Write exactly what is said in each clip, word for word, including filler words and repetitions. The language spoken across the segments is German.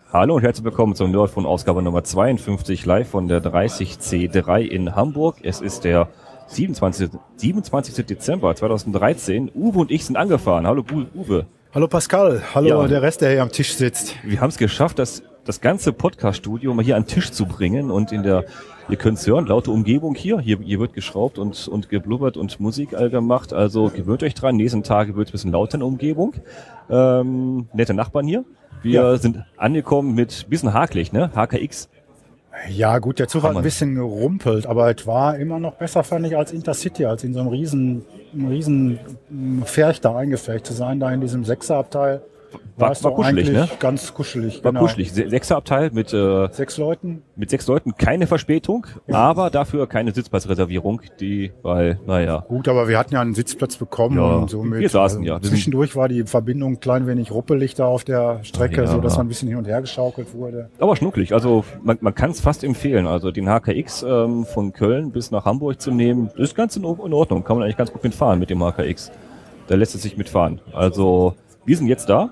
Hallo und herzlich willkommen zum Nerdphone Ausgabe Nummer zweiundfünfzig, live von der dreißig C drei in Hamburg. Es ist der siebenundzwanzigste Dezember zweitausenddreizehn. Uwe und ich sind angefahren. Hallo Uwe. Hallo Pascal, hallo Ja. Der Rest, der hier am Tisch sitzt. Wir haben es geschafft, das, das ganze Podcast-Studio mal hier an den Tisch zu bringen und in der, ihr könnt es hören, laute Umgebung hier. hier. Hier wird geschraubt und, und geblubbert und Musik all gemacht. Also gewöhnt euch dran, nächsten Tage wird es ein bisschen lauter in der Umgebung. Ähm, nette Nachbarn hier. Wir ja. sind angekommen mit bisschen hakelig, ne? H K X. Ja gut, der Zug hat ein bisschen gerumpelt, aber es war immer noch besser, fand ich, als Intercity, als in so einem riesen, riesen Pferch da eingeflecht zu sein, da in diesem Sechserabteil. War, war es war doch kuschelig, eigentlich ne? Ganz kuschelig. War genau. kuschelig. Se- Sechserabteil mit äh, sechs Leuten. Mit sechs Leuten, keine Verspätung, ja. aber dafür keine Sitzplatzreservierung, die, weil, naja. Gut, aber wir hatten ja einen Sitzplatz bekommen Ja, und somit. wir saßen ja. Wir zwischendurch war die Verbindung ein klein wenig ruppelig da auf der Strecke, ja. so dass man ein bisschen hin und her geschaukelt wurde. Aber schnucklig, also man, man kann es fast empfehlen, also den H K X ähm, von Köln bis nach Hamburg zu nehmen, ist ganz in, in Ordnung, kann man eigentlich ganz gut mitfahren mit dem H K X. Da lässt es sich mitfahren. Also, wir sind jetzt da.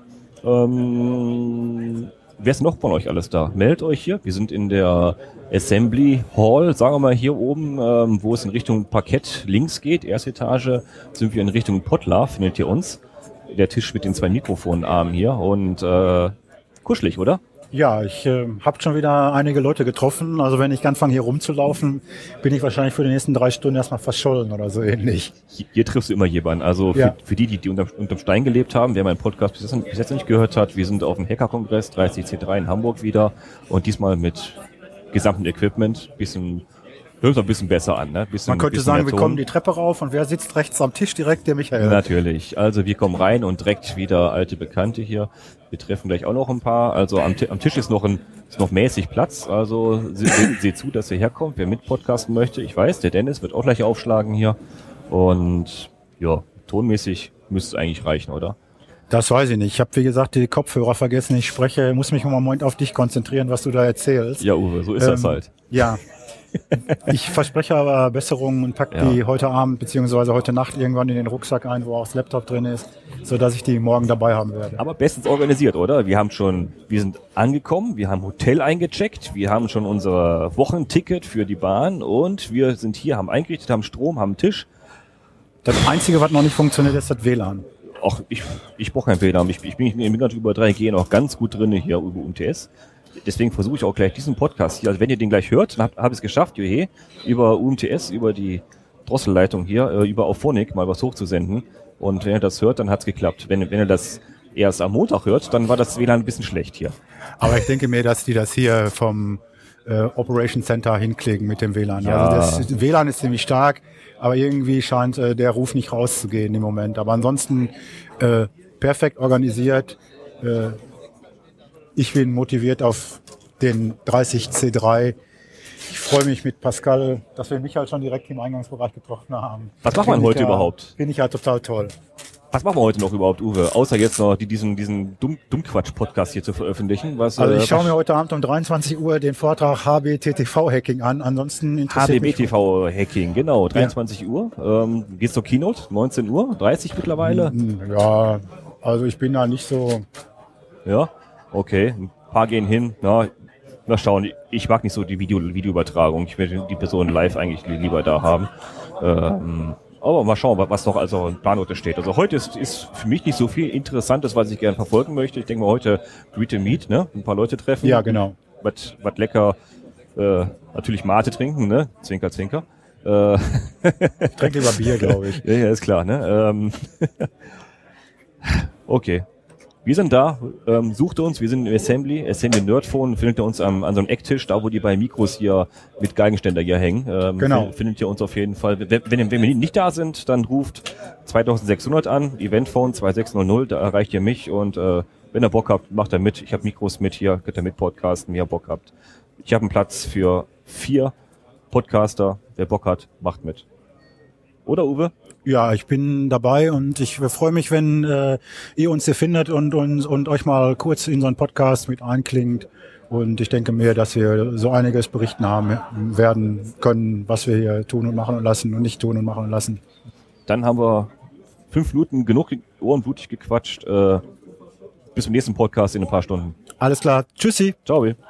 Ähm, wer ist noch von euch alles da? Meldet euch hier. Wir sind in der Assembly Hall, sagen wir mal hier oben, ähm, wo es in Richtung Parkett links geht. Erste Etage sind wir in Richtung Potlar, findet ihr uns. Der Tisch mit den zwei Mikrofonarmen hier und äh, kuschelig, oder? Ja, ich äh, habe schon wieder einige Leute getroffen. Also wenn ich anfange hier rumzulaufen, bin ich wahrscheinlich für die nächsten drei Stunden erstmal verschollen oder so ähnlich. Hier, hier triffst du immer jemanden. Also für, ja. für die, die, die unterm, unterm Stein gelebt haben, wer meinen Podcast bis jetzt, bis jetzt nicht gehört hat, wir sind auf dem Hacker-Kongress dreißig C drei in Hamburg wieder und diesmal mit gesamtem Equipment, bisschen hört sich ein bisschen besser an, ne? Bisschen, Man könnte bisschen sagen, wir Ton. kommen die Treppe rauf und wer sitzt rechts am Tisch direkt? Der Michael. Natürlich. Also wir kommen rein und direkt wieder alte Bekannte hier. Wir treffen gleich auch noch ein paar. Also am, am Tisch ist noch ein ist noch mäßig Platz. Also seht se, se zu, dass ihr herkommt, wer mit podcasten möchte. Ich weiß, der Dennis wird auch gleich aufschlagen hier. Und ja, tonmäßig müsste es eigentlich reichen, oder? Das weiß ich nicht. Ich habe, wie gesagt, die Kopfhörer vergessen. Ich spreche, muss mich im Moment auf dich konzentrieren, was du da erzählst. Ja, Uwe, so ist ähm, das halt. Ja. Ich verspreche aber Besserungen und pack ja. die heute Abend beziehungsweise heute Nacht irgendwann in den Rucksack ein, wo auch das Laptop drin ist, so dass ich die morgen dabei haben werde. Aber bestens organisiert, oder? Wir haben schon, wir sind angekommen, wir haben Hotel eingecheckt, wir haben schon unser Wochenticket für die Bahn und wir sind hier, haben eingerichtet, haben Strom, haben einen Tisch. Das Einzige, was noch nicht funktioniert, ist das W L A N. Ach, ich, ich brauche kein W L A N. Ich, ich bin, ich bin gerade über drei G noch ganz gut drin hier über U M T S. Deswegen versuche ich auch gleich diesen Podcast hier, also wenn ihr den gleich hört, dann habt hab ich es geschafft, juhe, über U M T S, über die Drosselleitung hier, äh, über Auphonic mal was hochzusenden. Und wenn ihr das hört, dann hat's geklappt. Wenn, wenn ihr das erst am Montag hört, dann war das W L A N ein bisschen schlecht hier. Aber ich denke mir, dass die das hier vom äh, Operation Center hinkriegen mit dem W L A N. Ja. Also das W L A N ist ziemlich stark, aber irgendwie scheint äh, der Ruf nicht rauszugehen im Moment. Aber ansonsten äh, perfekt organisiert. Äh, Ich bin motiviert auf den dreißig C drei. Ich freue mich mit Pascal, dass wir mich halt schon direkt im Eingangsbereich getroffen haben. Was macht man heute ja, überhaupt? Bin ich halt total toll. Was machen wir heute noch überhaupt, Uwe? Außer jetzt noch die, diesen, diesen Dumm, Dummquatsch-Podcast hier zu veröffentlichen. Was, also ich äh, schaue mir heute Abend um dreiundzwanzig Uhr den Vortrag H B T T V-Hacking an. Ansonsten interessiert H B B T V-Hacking, genau. dreiundzwanzig ja. Uhr. Ähm, geht's zur Keynote? neunzehn Uhr? dreißig mittlerweile? Ja, also ich bin da nicht so... Ja, okay. Ein paar gehen hin. Na, na schauen. Ich mag nicht so die Video, Videoübertragung. Ich will die Person live eigentlich lieber da haben. Ähm, aber mal schauen, was noch also in Plannote steht. Also heute ist, ist für mich nicht so viel Interessantes, was ich gerne verfolgen möchte. Ich denke mal heute Greet and Meet, ne? Ein paar Leute treffen. Ja, genau. Was, was lecker, äh, natürlich Mate trinken, ne? Zwinker, zwinker. Äh, ich trinke lieber Bier, glaube ich. Ja, ja, ist klar, ne? Ähm, okay. Wir sind da, ähm, sucht uns, wir sind im Assembly, Assembly Nerdphone, findet ihr uns am, an so einem Ecktisch, da wo die beiden Mikros hier mit Geigenständer hier hängen. Ähm, genau. Findet ihr uns auf jeden Fall. Wenn, wenn, wenn wir nicht da sind, dann ruft zweitausendsechshundert an, Eventphone zwei sechs null null, da erreicht ihr mich und äh, wenn ihr Bock habt, macht er mit. Ich habe Mikros mit hier, könnt ihr mit podcasten, wenn ihr Bock habt. Ich habe einen Platz für vier Podcaster, wer Bock hat, macht mit. Oder Uwe? Ja, ich bin dabei und ich freue mich, wenn äh, ihr uns hier findet und, und, und euch mal kurz in so einen Podcast mit einklingt. Und ich denke mir, dass wir so einiges berichten haben werden können, was wir hier tun und machen und lassen und nicht tun und machen und lassen. Dann haben wir fünf Minuten genug ohrenblutig gequatscht. Äh, bis zum nächsten Podcast in ein paar Stunden. Alles klar. Tschüssi. Ciao.